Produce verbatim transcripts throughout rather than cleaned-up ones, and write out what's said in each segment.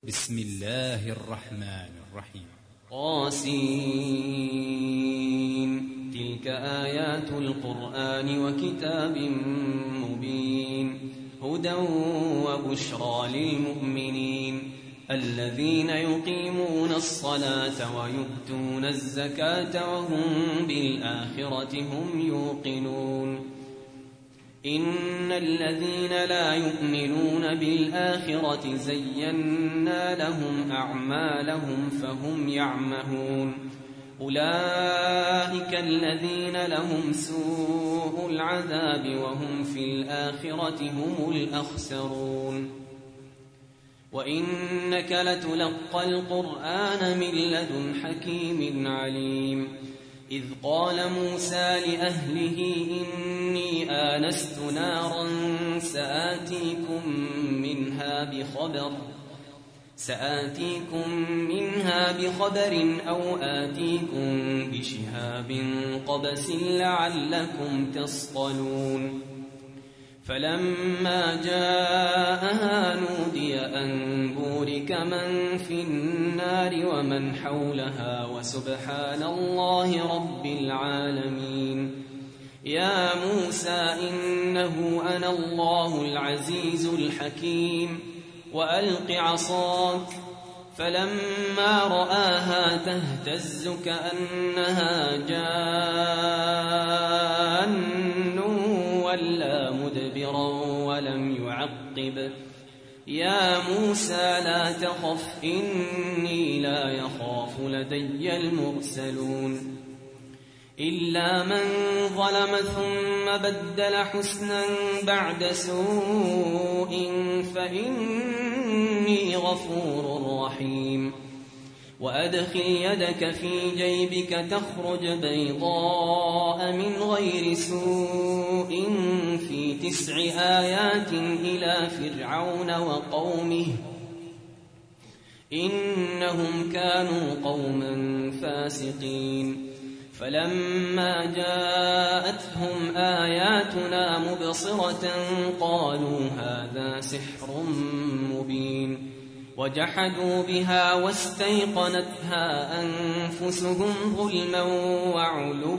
بسم الله الرحمن الرحيم. قاسين تلك آيات القرآن وكتاب مبين هدى وبشرى للمؤمنين الذين يقيمون الصلاة ويؤتون الزكاة وهم بالآخرة هم يوقنون إن الذين لا يؤمنون بالآخرة زينا لهم أعمالهم فهم يعمهون أولئك الذين لهم سوء العذاب وهم في الآخرة هم الأخسرون وإنك لتلقى القرآن من لدن حكيم عليم إذ قال موسى لأهله إني آنست نارا سآتيكم منها بخبر سآتيكم منها بخبر أو آتيكم بشهاب قبس لعلكم تصطلون فلما جاءها نودي أن بورك من في النار ومن حولها وسبحان الله رب العالمين يا موسى إنه أنا الله العزيز الحكيم وألق عصاك فلما رآها تهتز كأنها جان ولا مدبرا ولم يعقب يا موسى لا تخف إني لا يخاف لدي المرسلون إلا من ظلم ثم بدل حسنا بعد سوء فإني غفور رحيم وأدخل يدك في جيبك تخرج بيضاء من غير سوء في تسع آيات إلى فرعون وقومه إنهم كانوا قوما فاسقين فلما جاءتهم آياتنا مبصرة قالوا هذا سحر مبين وجحدوا بها واستيقنتها أنفسهم ظلما وعلوا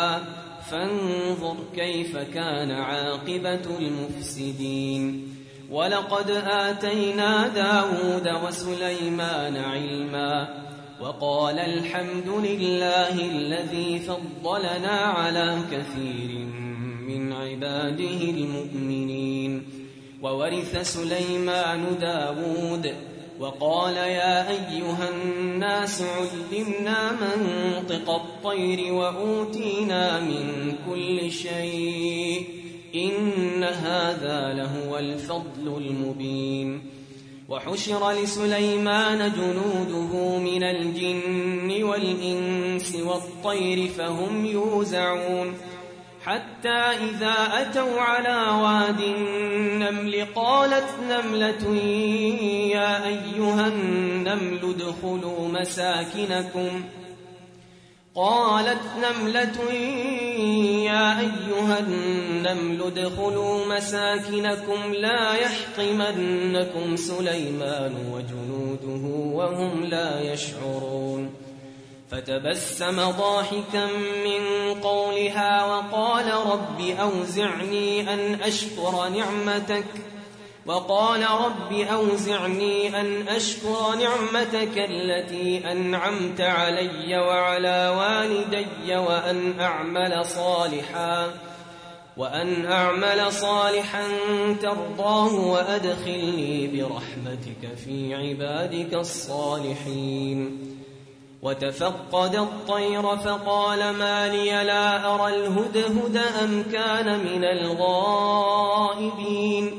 فانظر كيف كان عاقبة المفسدين ولقد آتينا داود وسليمان علما وقال الحمد لله الذي فضلنا على كثير من عباده المؤمنين وورث سليمان داود وقال يا أيها الناس علمنا منطق الطير وأوتينا من كل شيء إن هذا لهو الفضل المبين وحشر لسليمان جنوده من الجن والإنس والطير فهم يوزعون حتى إذا أتوا على واد النمل قالت نملة يا أيها النمل ادخلوا مساكنكم قالت نملة يا أيها النمل ادخلوا مساكنكم لا يحطمنكم سليمان وجنوده وهم لا يشعرون فتبسم ضاحكا من قولها وقال رب أوزعني أن أشكر نعمتك وقال رب أوزعني أن أشكر نعمتك التي أنعمت علي وعلى والدي وأن أعمل صالحا وأن أعمل صالحا ترضاه وأدخلني برحمتك في عبادك الصالحين وتفقد الطير فقال ما لي لا أرى الهدهد أم كان من الغائبين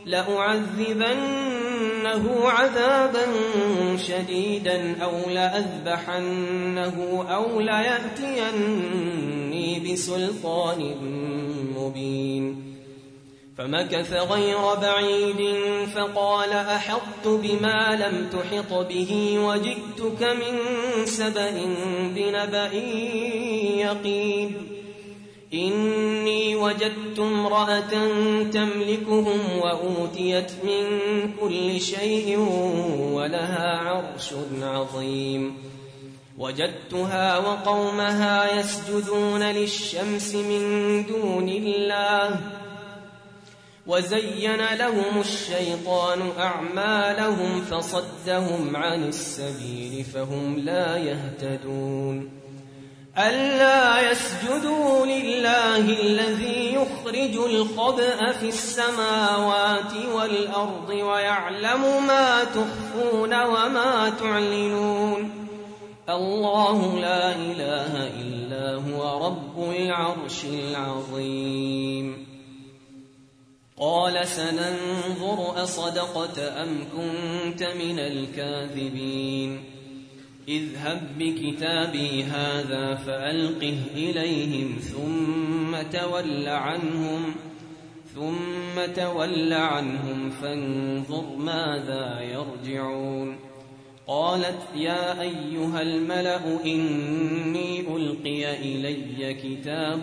لأعذبنه عذابا شديدا أو لأذبحنه أو ليأتيني بسلطان مبين فمكث غير بعيد فقال أحطت بما لم تحط به وجئتك من سبأ بنبأ يقين إني وجدت امرأة تملكهم وأوتيت من كل شيء ولها عرش عظيم وجدتها وقومها يسجدون للشمس من دون الله وزين لهم الشيطان أعمالهم فصدهم عن السبيل فهم لا يهتدون ألا يسجدوا لله الذي يخرج الخبأ في السماوات والأرض ويعلم ما تخفون وما تعلنون الله لا إله إلا هو رب العرش العظيم قال سننظر أصدقت أم كنت من الكاذبين اذهب بكتابي هذا فألقه إليهم ثم تول عنهم ثم تول عنهم فانظر ماذا يرجعون قالت يا أيها الملأ إني ألقي إلي كتاب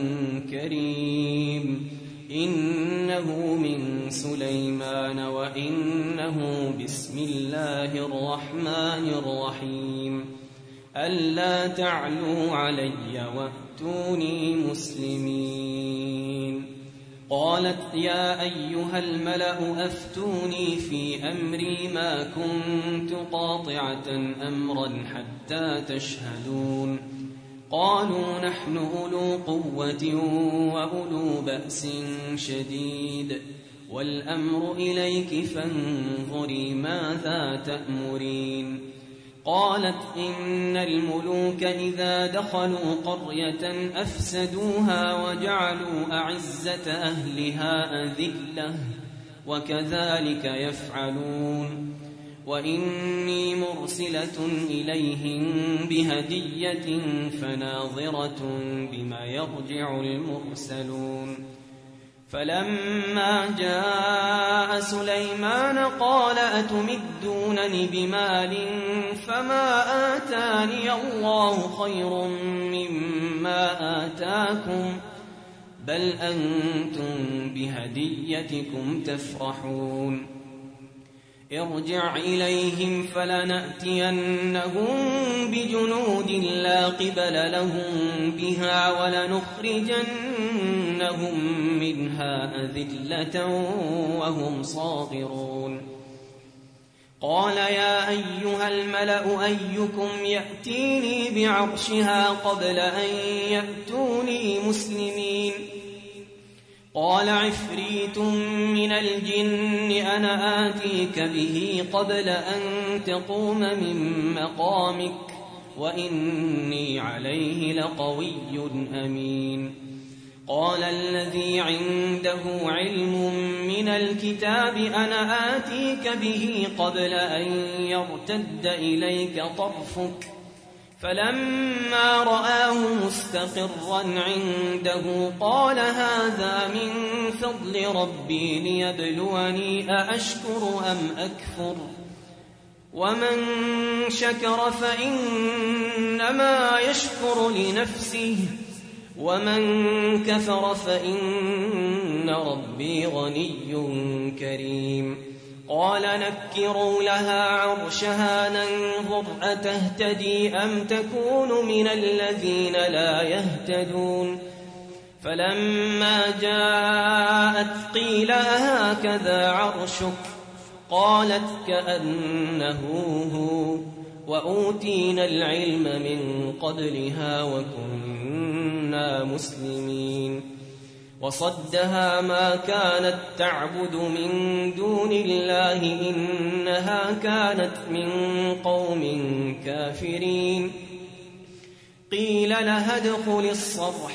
كريم إنه من سليمان وإنه بسم الله الرحمن الرحيم ألا تعلوا علي وأتوني مسلمين قالت يا أيها الملأ أفتوني في أمري ما كنت قاطعة أمرا حتى تشهدون قالوا نحن أولو قوة وأولو بأس شديد والأمر إليك فانظري ماذا تأمرين قالت إن الملوك إذا دخلوا قرية أفسدوها وجعلوا أعزة أهلها أذلة وكذلك يفعلون وإني مرسلة إليهم بهدية فناظرة بما يرجع المرسلون فلما جاء سليمان قال أتمدونني بمال فما آتاني الله خير مما آتاكم بل أنتم بهديتكم تفرحون ارجع إليهم فلنأتينهم بجنود لا قبل لهم بها ولنخرجنهم منها أذلة وهم صاغرون قال يا أيها الملأ أيكم يأتيني بعرشها قبل أن يأتوني مسلمين قال عفريت من الجن أنا آتيك به قبل أن تقوم من مقامك وإني عليه لقوي أمين قال الذي عنده علم من الكتاب أنا آتيك به قبل أن يرتد إليك طرفك فلما رآه مستقرا عنده قال هذا من فضل ربي ليبلوني أأشكر أم أكفر ومن شكر فإنما يشكر لنفسه ومن كفر فإن ربي غني كريم قال نكروا لها عرشها ننظر أتهتدي أم تكون من الذين لا يهتدون فلما جاءت قيل هكذا عرشك قالت كأنه هو وأوتينا العلم من قبلها وكنا مسلمين وصدها ما كانت تعبد من دون الله إنها كانت من قوم كافرين قيل لها ادخل الصرح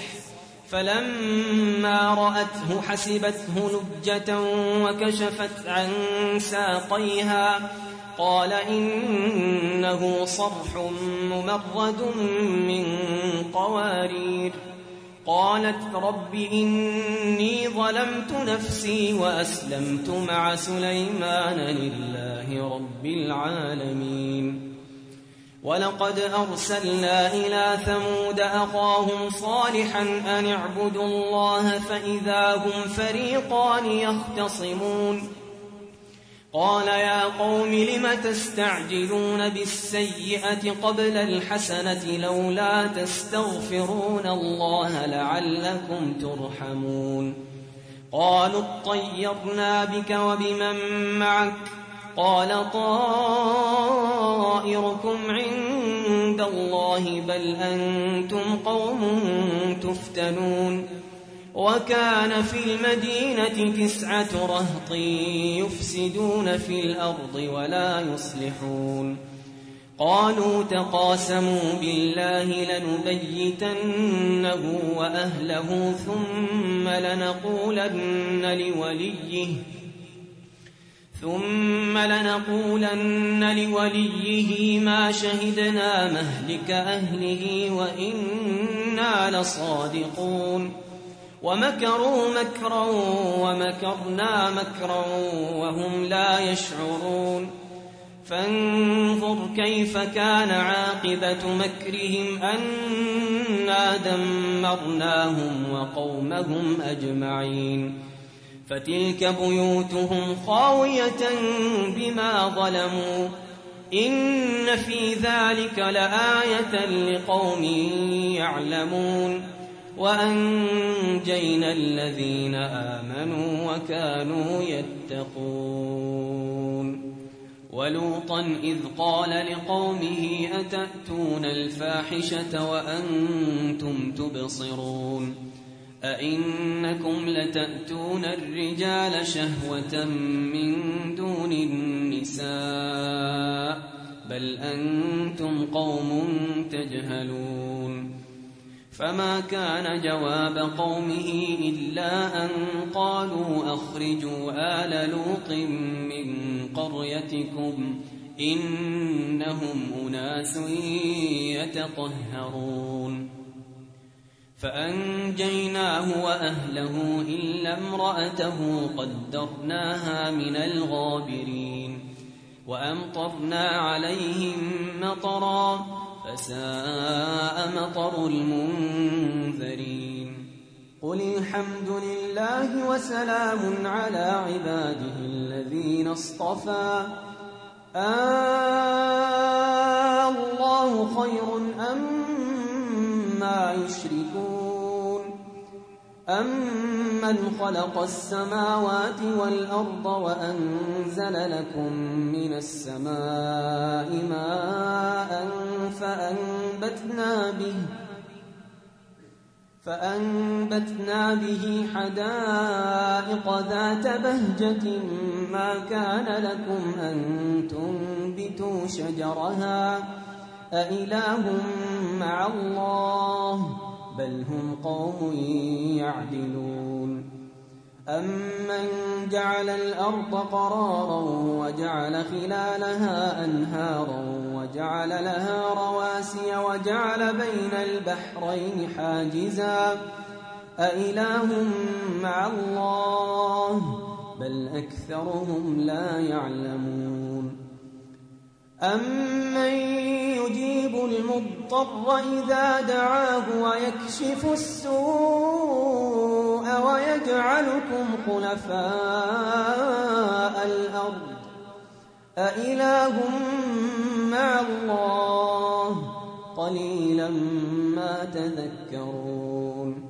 فلما رأته حسبته لجة وكشفت عن ساقيها قال إنه صرح ممرد من قوارير قالت رب إني ظلمت نفسي وأسلمت مع سليمان لله رب العالمين ولقد أرسلنا إلى ثمود أخاهم صالحا أن اعبدوا الله فإذا هم فريقان يختصمون قال يا قوم لم تستعجلون بالسيئة قبل الحسنة لولا تستغفرون الله لعلكم ترحمون قالوا اطيرنا بك وبمن معك قال طائركم عند الله بل أنتم قوم تفتنون وكان في المدينة تسعة رهط يفسدون في الأرض ولا يصلحون قالوا تقاسموا بالله لنبيتنه وأهله ثم لنقولن لوليه ثم لنقولن لوليه ما شهدنا مهلك أهله وإنا لصادقون ومكروا مكرا ومكرنا مكرا وهم لا يشعرون فانظر كيف كان عاقبة مكرهم أنا دمرناهم وقومهم أجمعين فتلك بيوتهم خاوية بما ظلموا إن في ذلك لآية لقوم يعلمون وأنجينا الذين آمنوا وكانوا يتقون ولوطا إذ قال لقومه أتأتون الفاحشة وأنتم تبصرون أئنكم لتأتون الرجال شهوة من دون النساء بل أنتم قوم تجهلون فما كان جواب قومه إلا أن قالوا أخرجوا آل لوط من قريتكم إنهم أناس يتطهرون فأنجيناه وأهله إلا امرأته قدرناها من الغابرين وأمطرنا عليهم مطرا فساء مطر المنذرين قل الحمد لله وسلام على عباده الذين اصطفى آه الله خير أما يشركون أمن خلق السماوات والأرض وأنزل لكم من السماء ماء فأنبتنا به فأنبتنا به حدائق ذات بهجة ما كان لكم أن تنبتوا شجرها أإله مع الله بل هم قوم يعدلون أمن جعل الأرض قرارا وجعل خلالها أنهارا وجعل لها رواسي وجعل بين البحرين حاجزا أإله مع الله بل أكثرهم لا يعلمون أمن يجيب المضطر إذا دعاه ويكشف السوء ويجعلكم خلفاء الأرض أإله مع الله قليلا ما تذكرون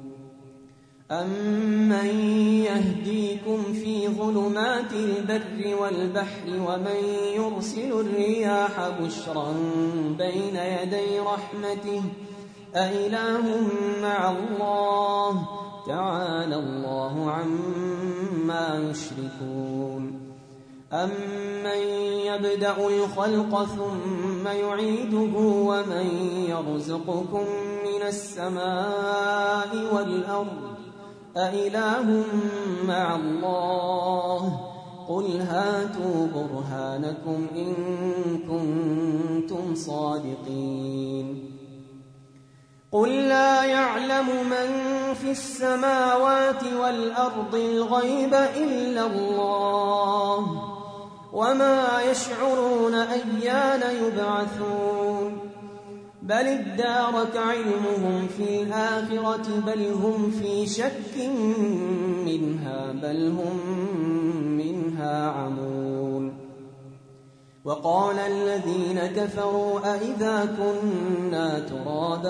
أمن يهديكم في ظلمات البر والبحر ومن يرسل الرياح بشرا بين يدي رحمته أإله مع الله تعالى الله عما يشركون أمن يبدأ الخلق ثم يعيده ومن يرزقكم من السماء والأرض أإله مع الله قل هاتوا برهانكم إن كنتم صادقين قل لا يعلم من في السماوات والأرض الغيب إلا الله وما يشعرون أيان يبعثون بل ادارك علمهم في الآخرة بل هم في شك منها بل هم منها عمون وقال الذين كفروا أئذا كنا ترابا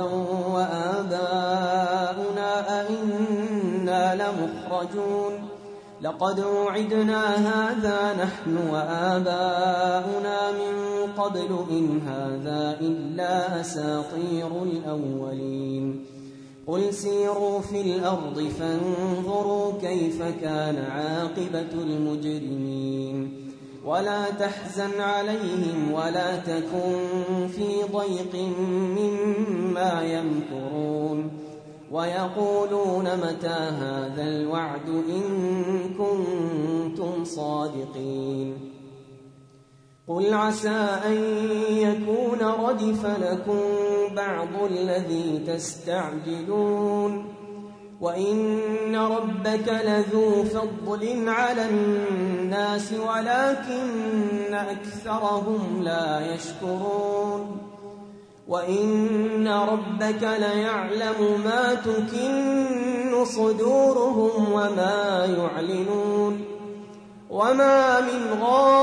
وآباؤنا أئنا لمخرجون لقد وعدنا هذا نحن وآباؤنا من قبل إن هذا إلا أساطير الأولين قل سيروا في الأرض فانظروا كيف كان عاقبة المجرمين ولا تحزن عليهم ولا تكن في ضيق مما يمكرون ويقولون متى هذا الوعد إن كنتم صادقين قل عسى أن يكون ردف لكم بعض الذي تستعجلون وإن ربك لذو فضل على الناس ولكن أكثرهم لا يشكرون وإن ربك ليعلم ما تكن صدورهم وما يعلنون وما من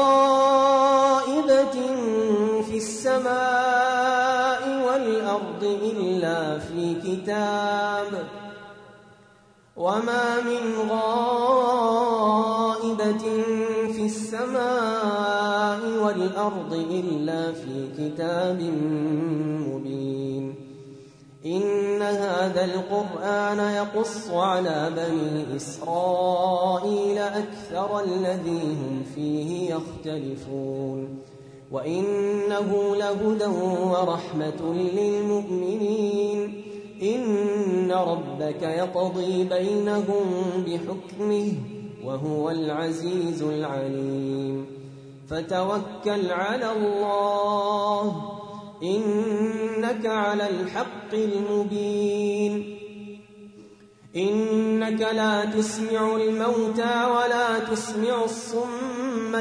غائبة في السماء والأرض إلا في كتاب وما من غائبة في السماء والأرض إلا في كتاب مبين إن هذا القرآن يقص على بني إسرائيل أكثر الذي هم فيه يختلفون وإنه لهدى ورحمة للمؤمنين إن ربك يقضي بينهم بحكمه وهو العزيز العليم فتوكل على الله إنك على الحق المبين إنك لا تسمع الموتى ولا تسمع الصم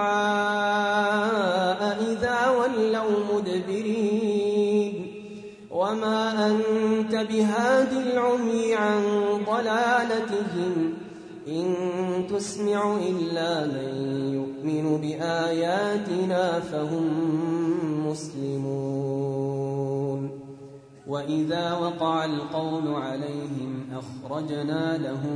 الدعاء إذا ولوا مدبرين وما أنت بهادي العمي عن ضلالتهم إن تسمع إلا من يؤمن بآياتنا فهم مسلمون وإذا وقع القول عليهم أخرجنا لهم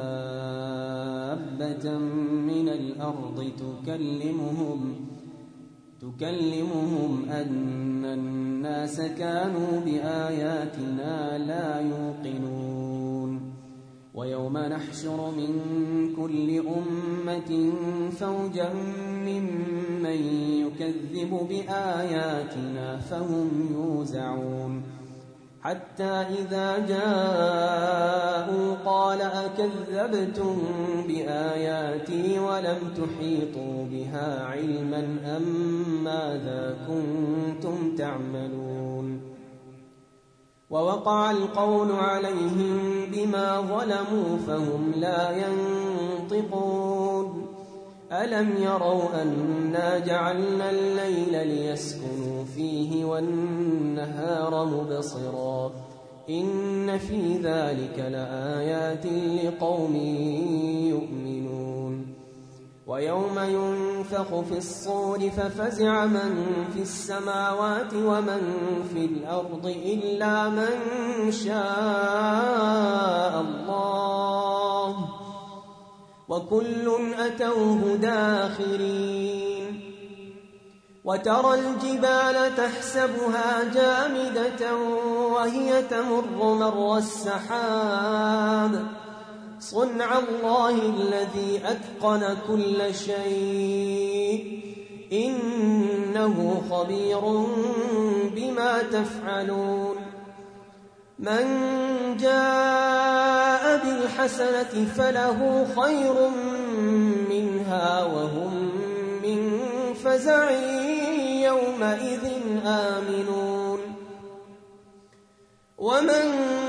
دابة من الأرض تكلمهم تكلمهم أن الناس كانوا بآياتنا لا يوقنون ويوم نحشر من كل أمة فوجا ممن يكذب بآياتنا فهم يوزعون حتى إذا جاءوا قال أكذبتم بآياتي ولم تحيطوا بها علما أم ماذا كنتم تعملون ووقع القول عليهم بما ظلموا فهم لا ينطقون ألم يروا أنا جعلنا الليل ليسكنوا فيه والنهار مبصرا إن في ذلك لآيات لقوم يؤمنون ويوم ينفخ في الصور ففزع من في السماوات ومن في الأرض إلا من شاء الله وكل أتوه داخرين وترى الجبال تحسبها جامدة وهي تمر مر السحاب صنع الله الذي أتقن كل شيء إنه خبير بما تفعلون من جاء بالحسنة فله خير منها وهم من فزع يومئذ آمنون ومن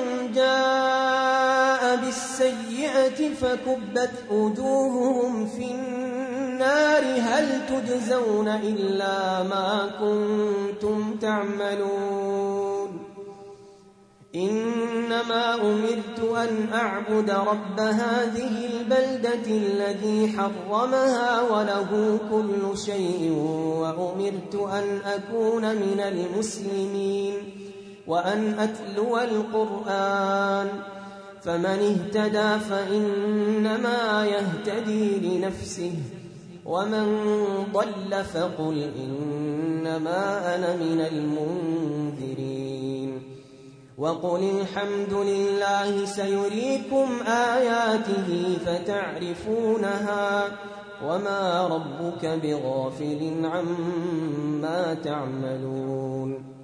جاء بالسيئة فكبت وجوههم في النار هل تجزون إلا ما كنتم تعملون إنما أمرت أن أعبد رب هذه البلدة الذي حرمها وله كل شيء وأمرت أن أكون من المسلمين وأن أتلو القرآن فمن اهتدى فإنما يهتدي لنفسه ومن ضل فقل إنما أنا من المنذرين وقل الحمد لله سيريكم آياته فتعرفونها وما ربك بغافل عما تعملون